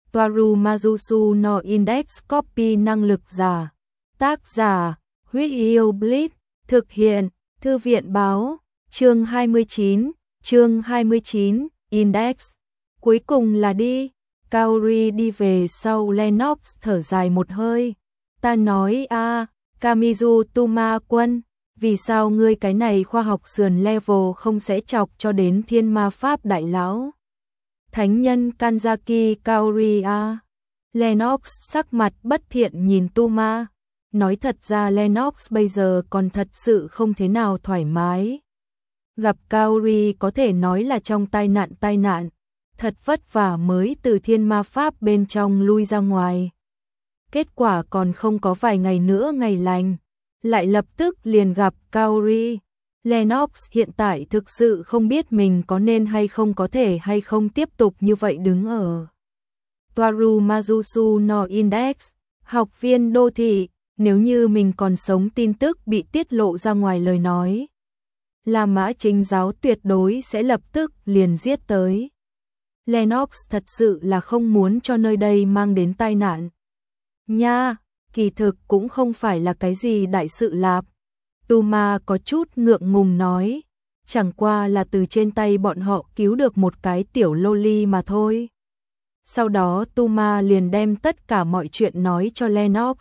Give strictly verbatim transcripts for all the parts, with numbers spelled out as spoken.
Toaru Majusu no Index Copy năng lực giả. Tác giả, Huyết Yêu Blitz, thực hiện, Thư viện báo, chương hai mươi chín, chương hai mươi chín, Index. Cuối cùng là đi, Kaori đi về sau Lennox thở dài một hơi. Ta nói a à, Kamizu Tuma quân, vì sao ngươi cái này khoa học sườn level không sẽ chọc cho đến thiên ma pháp đại lão? Thánh nhân Kanzaki Kaori a. Lennox sắc mặt bất thiện nhìn Tuma. Nói thật ra Lennox bây giờ còn thật sự không thế nào thoải mái. Gặp Kaori có thể nói là trong tai nạn tai nạn. Thật vất vả mới từ thiên ma pháp bên trong lui ra ngoài. Kết quả còn không có vài ngày nữa ngày lành. Lại lập tức liền gặp Kaori. Lennox hiện tại thực sự không biết mình có nên hay không có thể hay không tiếp tục như vậy đứng ở Toaru Majusu no Index, học viên đô thị, nếu như mình còn sống tin tức bị tiết lộ ra ngoài lời nói. La Mã Chính giáo tuyệt đối sẽ lập tức liền giết tới. Lennox thật sự là không muốn cho nơi đây mang đến tai nạn. Nha, kỳ thực cũng không phải là cái gì đại sự lạp. Tuma có chút ngượng ngùng nói, chẳng qua là từ trên tay bọn họ cứu được một cái tiểu loli mà thôi. Sau đó Tuma liền đem tất cả mọi chuyện nói cho Lennox.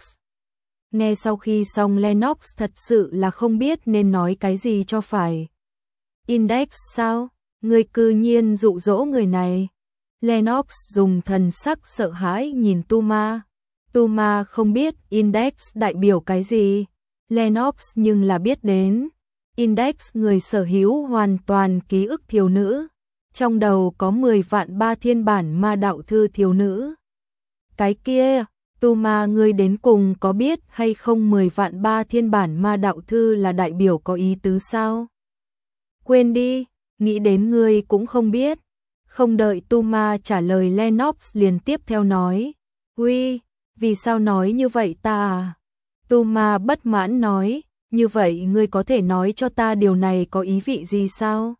Nghe sau khi xong Lennox thật sự là không biết nên nói cái gì cho phải. Index sao? Người cư nhiên dụ dỗ người này. Lennox dùng thần sắc sợ hãi nhìn Tuma. Tuma không biết Index đại biểu cái gì. Lennox nhưng là biết đến. Index người sở hữu hoàn toàn ký ức thiếu nữ. Trong đầu có mười vạn ba thiên bản ma đạo thư thiếu nữ. Cái kia, Tuma ngươi đến cùng có biết hay không mười vạn ba thiên bản ma đạo thư là đại biểu có ý tứ sao? Quên đi, nghĩ đến ngươi cũng không biết. Không đợi Tuma trả lời Lennox liền tiếp theo nói. Uy, vì sao nói như vậy ta à? Tuma bất mãn nói, như vậy ngươi có thể nói cho ta điều này có ý vị gì sao?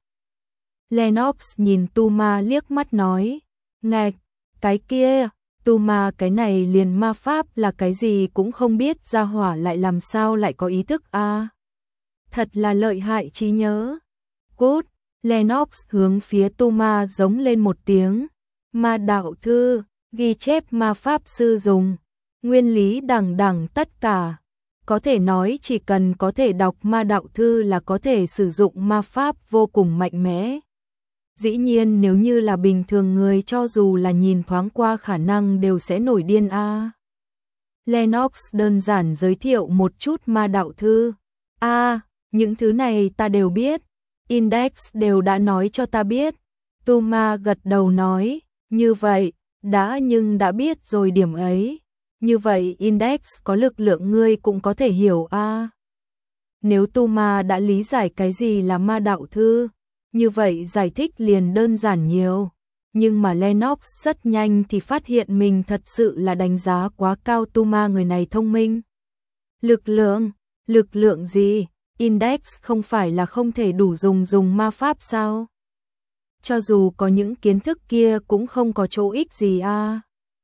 Lennox nhìn Tuma liếc mắt nói, ngạch, cái kia, Tuma cái này liền ma pháp là cái gì cũng không biết ra hỏa lại làm sao lại có ý thức a à? Thật là lợi hại trí nhớ. Cút, Lennox hướng phía Tuma giống lên một tiếng, ma đạo thư, ghi chép ma pháp sư dùng, nguyên lý đẳng đẳng tất cả. Có thể nói chỉ cần có thể đọc ma đạo thư là có thể sử dụng ma pháp vô cùng mạnh mẽ. Dĩ nhiên nếu như là bình thường người cho dù là nhìn thoáng qua khả năng đều sẽ nổi điên a. À. Lennox đơn giản giới thiệu một chút ma đạo thư. A, à, những thứ này ta đều biết. Index đều đã nói cho ta biết. Tuma gật đầu nói, như vậy, đã nhưng đã biết rồi điểm ấy. Như vậy Index có lực lượng ngươi cũng có thể hiểu a. À. Nếu Tuma đã lý giải cái gì là ma đạo thư, như vậy giải thích liền đơn giản nhiều. Nhưng mà Lennox rất nhanh thì phát hiện mình thật sự là đánh giá quá cao Tuma người này thông minh. Lực lượng? Lực lượng gì? Index không phải là không thể đủ dùng dùng ma pháp sao? Cho dù có những kiến thức kia cũng không có chỗ ích gì a. À.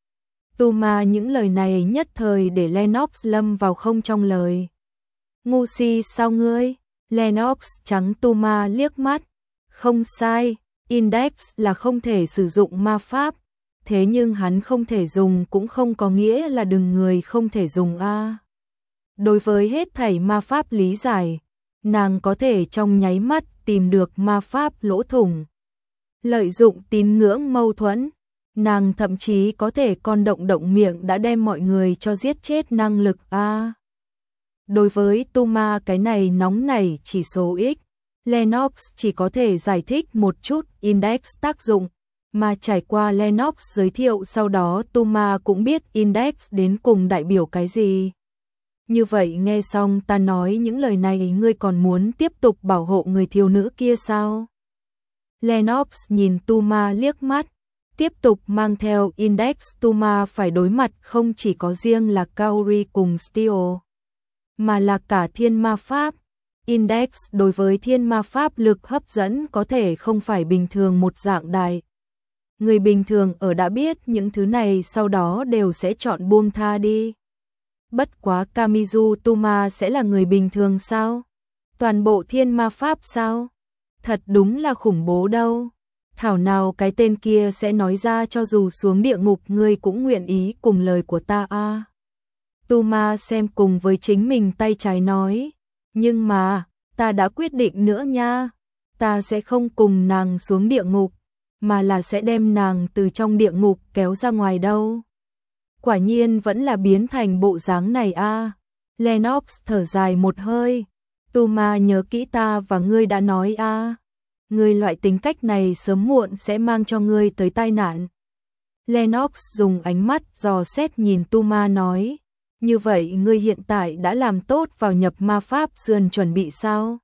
Tuma những lời này nhất thời để Lennox lâm vào không trong lời. Ngu si sao ngươi? Lennox trắng Tuma liếc mắt. Không sai, Index là không thể sử dụng ma pháp, thế nhưng hắn không thể dùng cũng không có nghĩa là đừng người không thể dùng a. À. Đối với hết thảy ma pháp lý giải, nàng có thể trong nháy mắt tìm được ma pháp lỗ thủng. Lợi dụng tín ngưỡng mâu thuẫn, nàng thậm chí có thể con động động miệng đã đem mọi người cho giết chết năng lực a. À. Đối với Tuma cái này nóng nảy chỉ số X, Lennox chỉ có thể giải thích một chút Index tác dụng, mà trải qua Lennox giới thiệu sau đó Tuma cũng biết Index đến cùng đại biểu cái gì. Như vậy nghe xong ta nói những lời này ngươi còn muốn tiếp tục bảo hộ người thiếu nữ kia sao? Lennox nhìn Tuma liếc mắt, tiếp tục mang theo Index. Tuma phải đối mặt không chỉ có riêng là Kaori cùng Steel, mà là cả thiên ma pháp. Index đối với thiên ma pháp lực hấp dẫn có thể không phải bình thường một dạng đại. người bình thường ở đã biết những thứ này sau đó đều sẽ chọn buông tha đi. Bất quá Kamizu Tuma sẽ là người bình thường sao? Toàn bộ thiên ma pháp sao? Thật đúng là khủng bố đâu. Thảo nào cái tên kia sẽ nói ra cho dù xuống địa ngục ngươi cũng nguyện ý cùng lời của ta a. À. Tuma xem cùng với chính mình tay trái nói. Nhưng mà, ta đã quyết định nữa nha. Ta sẽ không cùng nàng xuống địa ngục, mà là sẽ đem nàng từ trong địa ngục kéo ra ngoài đâu. Quả nhiên vẫn là biến thành bộ dáng này a. À. Lennox thở dài một hơi. Tuma nhớ kỹ ta và ngươi đã nói a. À. Ngươi loại tính cách này sớm muộn sẽ mang cho ngươi tới tai nạn. Lennox dùng ánh mắt dò xét nhìn Tuma nói. Như vậy ngươi hiện tại đã làm tốt vào nhập ma pháp sườn chuẩn bị sao?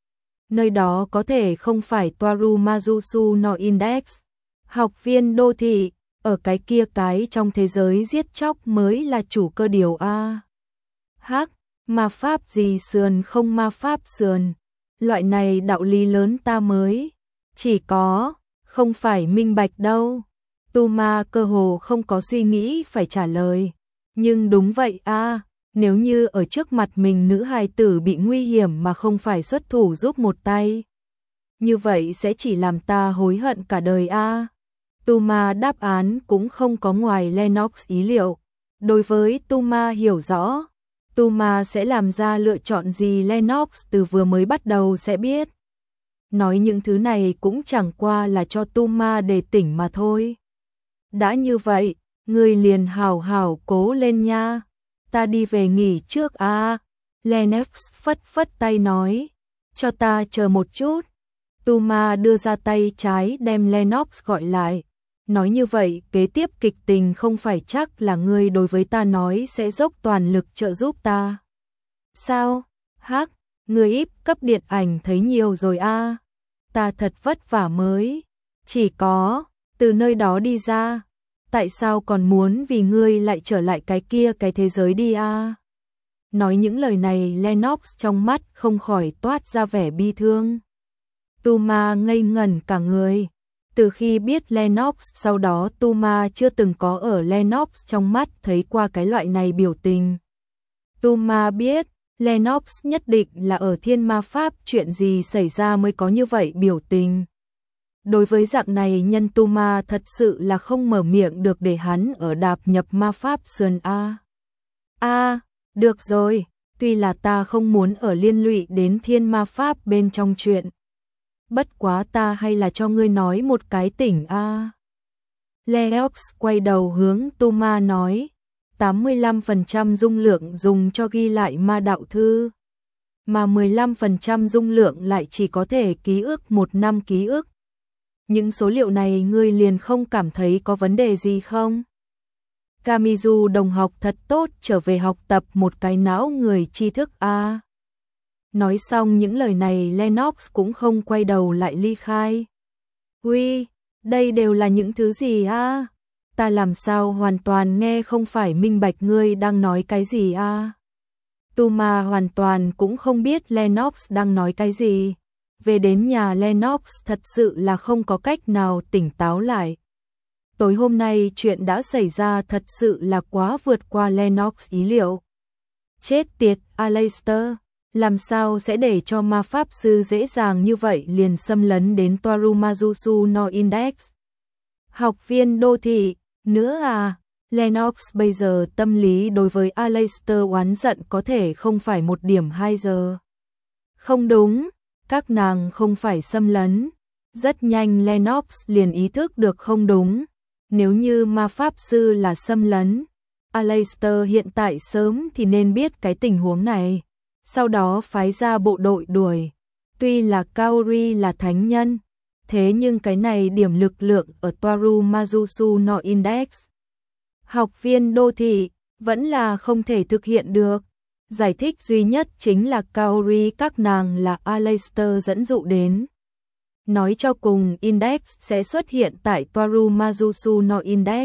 Nơi đó có thể không phải Toaru Majusu no Index. Học viên đô thị, ở cái kia cái trong thế giới giết chóc mới là chủ cơ điều a. Hắc, ma pháp gì sườn không ma pháp sườn. Loại này đạo lý lớn ta mới. Chỉ có, không phải minh bạch đâu. Tuma cơ hồ không có suy nghĩ phải trả lời. Nhưng đúng vậy a, à, nếu như ở trước mặt mình nữ hài tử bị nguy hiểm mà không phải xuất thủ giúp một tay. Như vậy sẽ chỉ làm ta hối hận cả đời a. À. Tuma đáp án cũng không có ngoài Lennox ý liệu. Đối với Tuma hiểu rõ, Tuma sẽ làm ra lựa chọn gì Lennox từ vừa mới bắt đầu sẽ biết. Nói những thứ này cũng chẳng qua là cho Tuma để tỉnh mà thôi. Đã như vậy, ngươi liền hào hào cố lên nha. Ta đi về nghỉ trước à. Lennox phất phất tay nói. Cho ta chờ một chút. Tuma đưa ra tay trái đem Lennox gọi lại. Nói như vậy, kế tiếp kịch tình không phải chắc là ngươi đối với ta nói sẽ dốc toàn lực trợ giúp ta. Sao? Hắc, ngươi ít cấp điện ảnh thấy nhiều rồi a. À. Ta thật vất vả mới. Chỉ có, từ nơi đó đi ra. Tại sao còn muốn vì ngươi lại trở lại cái kia cái thế giới đi a? À? Nói những lời này Lennox trong mắt không khỏi toát ra vẻ bi thương. Tuma ngây ngẩn cả người. Từ khi biết Lennox sau đó Tuma chưa từng có ở Lennox trong mắt thấy qua cái loại này biểu tình. Tuma biết Lennox nhất định là ở thiên ma pháp chuyện gì xảy ra mới có như vậy biểu tình. Đối với dạng này nhân Tuma thật sự là không mở miệng được để hắn ở đạp nhập ma pháp sườn A. A, được rồi, tuy là ta không muốn ở liên lụy đến thiên ma pháp bên trong chuyện. Bất quá ta hay là cho ngươi nói một cái tỉnh A. Lennox quay đầu hướng Tuma nói, tám mươi lăm phần trăm dung lượng dùng cho ghi lại ma đạo thư, mà mười lăm phần trăm dung lượng lại chỉ có thể ký ức một năm ký ức. Những số liệu này ngươi liền không cảm thấy có vấn đề gì không? Kamizu đồng học thật tốt trở về học tập một cái não người tri thức A. Nói xong những lời này Lennox cũng không quay đầu lại ly khai. Uy, đây đều là những thứ gì a? Ta làm sao hoàn toàn nghe không phải minh bạch ngươi đang nói cái gì a? Tuma hoàn toàn cũng không biết Lennox đang nói cái gì. Về đến nhà Lennox thật sự là không có cách nào tỉnh táo lại. Tối hôm nay chuyện đã xảy ra thật sự là quá vượt qua Lennox ý liệu. Chết tiệt, Aleister, làm sao sẽ để cho ma pháp sư dễ dàng như vậy liền xâm lấn đến Toaru Majusu no Index? Học viên đô thị, nữa à? Lennox bây giờ tâm lý đối với Aleister oán giận có thể không phải một điểm hai giờ. Không đúng, các nàng không phải xâm lấn. Rất nhanh Lennox liền ý thức được không đúng. Nếu như ma pháp sư là xâm lấn, Aleister hiện tại sớm thì nên biết cái tình huống này. Sau đó phái ra bộ đội đuổi. Tuy là Kaori là thánh nhân, thế nhưng cái này điểm lực lượng ở Toaru Majusu no Index. Học viên đô thị vẫn là không thể thực hiện được. Giải thích duy nhất chính là Kaori các nàng là Aleister dẫn dụ đến. Nói cho cùng Index sẽ xuất hiện tại Toaru Majusu no Index.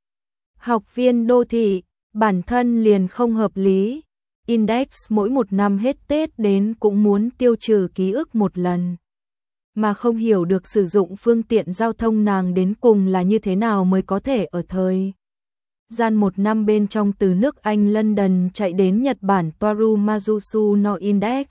Học viên đô thị bản thân liền không hợp lý. Index mỗi một năm hết Tết đến cũng muốn tiêu trừ ký ức một lần. mà không hiểu được sử dụng phương tiện giao thông nàng đến cùng là như thế nào mới có thể ở thời gian một năm bên trong từ nước Anh London chạy đến Nhật Bản Toru Mazusu no Index.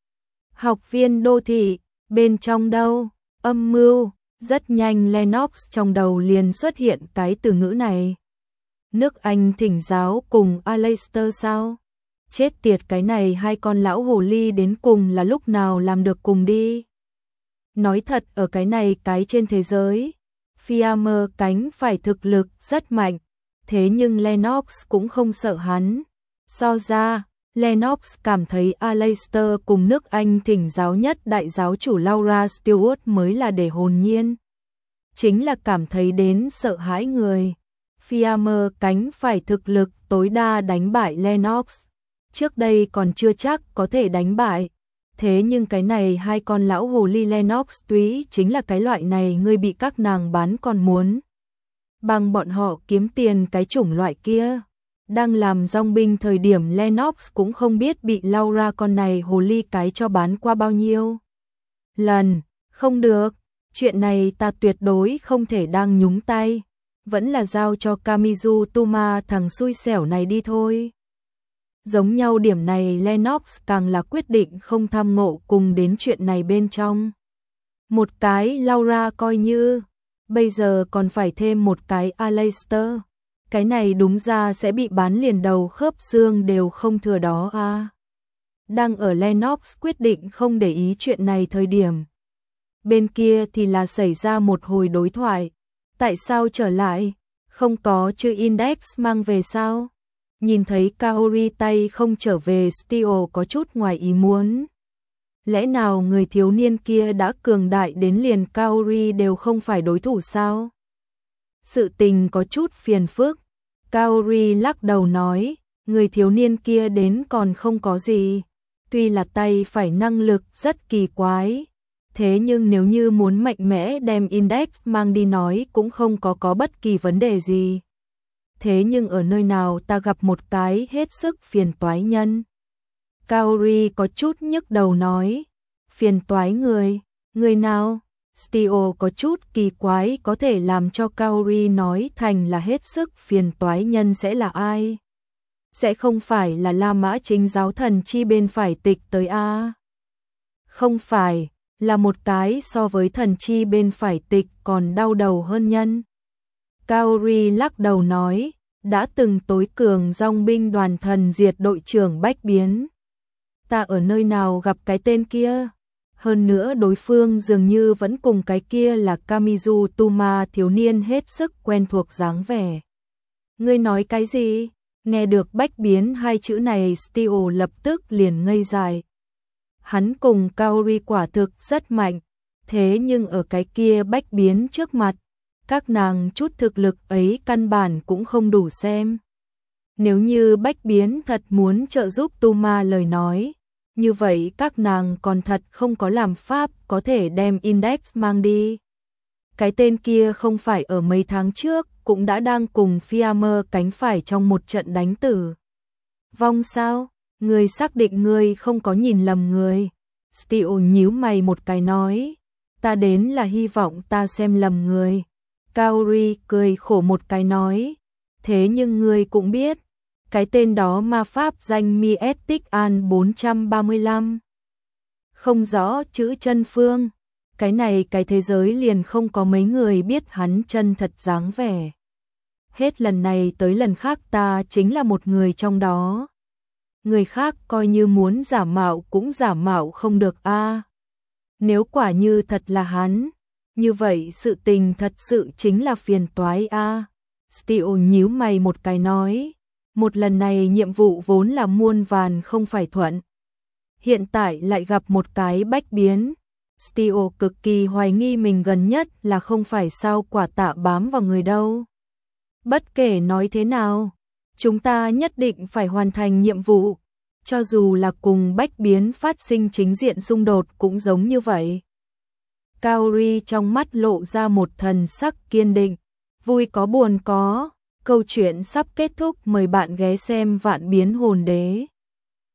Học viên đô thị, bên trong đâu, âm mưu, rất nhanh Lennox trong đầu liền xuất hiện cái từ ngữ này. Nước Anh thỉnh giáo cùng Aleister sao? Chết tiệt, cái này hai con lão hồ ly đến cùng là lúc nào làm được cùng đi. Nói thật, ở cái này cái trên thế giới, Fiamma cánh phải thực lực rất mạnh, thế nhưng Lennox cũng không sợ hắn. So ra, Lennox cảm thấy Aleister cùng nước Anh thỉnh giáo nhất đại giáo chủ Laura Stewart mới là để hồn nhiên. Chính là cảm thấy đến sợ hãi người. Fiamma cánh phải thực lực tối đa đánh bại Lennox. Trước đây còn chưa chắc có thể đánh bại. Thế nhưng cái này hai con lão hồ ly Lennox túy chính là cái loại này ngươi bị các nàng bán còn muốn bằng bọn họ kiếm tiền cái chủng loại kia. Đang làm dòng binh thời điểm Lennox cũng không biết bị Laura con này hồ ly cái cho bán qua bao nhiêu lần. Không được, chuyện này ta tuyệt đối không thể đang nhúng tay. Vẫn là giao cho Kamizu Tuma thằng xui xẻo này đi thôi. Giống nhau điểm này Lennox càng là quyết định không tham ngộ cùng đến chuyện này bên trong. Một cái Laura coi như, bây giờ còn phải thêm một cái Aleister. Cái này đúng ra sẽ bị bán liền đầu khớp xương đều không thừa đó à. Đang ở Lennox quyết định không để ý chuyện này thời điểm. Bên kia thì là xảy ra một hồi đối thoại. Tại sao trở lại? Không có chữ Index mang về sao? Nhìn thấy Kaori tay không trở về, Steel có chút ngoài ý muốn. Lẽ nào người thiếu niên kia đã cường đại đến liền Kaori đều không phải đối thủ sao? Sự tình có chút phiền phức. Kaori lắc đầu nói, người thiếu niên kia đến còn không có gì. Tuy là tay phải năng lực rất kỳ quái. Thế nhưng nếu như muốn mạnh mẽ đem Index mang đi nói cũng không có có bất kỳ vấn đề gì. Thế nhưng ở nơi nào ta gặp một cái hết sức phiền toái nhân. Kaori có chút nhức đầu nói. Phiền toái người, người nào? Steel có chút kỳ quái, có thể làm cho Kaori nói thành là hết sức phiền toái nhân sẽ là ai? Sẽ không phải là La Mã Chính giáo thần chi bên phải tịch tới a? Không phải, là một cái so với thần chi bên phải tịch còn đau đầu hơn nhân. Kaori lắc đầu nói, đã từng tối cường dòng binh đoàn thần diệt đội trưởng Bách Biến. Ta ở nơi nào gặp cái tên kia? Hơn nữa đối phương dường như vẫn cùng cái kia là Kamizu Tuma thiếu niên hết sức quen thuộc dáng vẻ. Ngươi nói cái gì? Nghe được Bách Biến hai chữ này, Steel lập tức liền ngây dại. Hắn cùng Kaori quả thực rất mạnh, thế nhưng ở cái kia Bách Biến trước mặt, các nàng chút thực lực ấy căn bản cũng không đủ xem. Nếu như Bách Biến thật muốn trợ giúp Tuma lời nói, như vậy các nàng còn thật không có làm pháp có thể đem Index mang đi. Cái tên kia không phải ở mấy tháng trước cũng đã đang cùng Fiamma cánh phải trong một trận đánh tử vong sao? Người xác định người không có nhìn lầm người. Steel nhíu mày một cái nói, ta đến là hy vọng ta xem lầm người. Kaori cười khổ một cái nói, thế nhưng người cũng biết, cái tên đó ma pháp danh Miestic An bốn trăm ba mươi lăm. Không rõ chữ chân phương, cái này cái thế giới liền không có mấy người biết hắn chân thật dáng vẻ. Hết lần này tới lần khác ta chính là một người trong đó. Người khác coi như muốn giả mạo cũng giả mạo không được a. Nếu quả như thật là hắn, như vậy sự tình thật sự chính là phiền toái a. Steel nhíu mày một cái nói, một lần này nhiệm vụ vốn là muôn vàn không phải thuận. Hiện tại lại gặp một cái Bách Biến. Steel cực kỳ hoài nghi mình gần nhất là không phải sao quả tạ bám vào người đâu. Bất kể nói thế nào, chúng ta nhất định phải hoàn thành nhiệm vụ, cho dù là cùng Bách Biến phát sinh chính diện xung đột cũng giống như vậy. Kaori trong mắt lộ ra một thần sắc kiên định, vui có buồn có, câu chuyện sắp kết thúc, mời bạn ghé xem Vạn Biến Hồn Đế.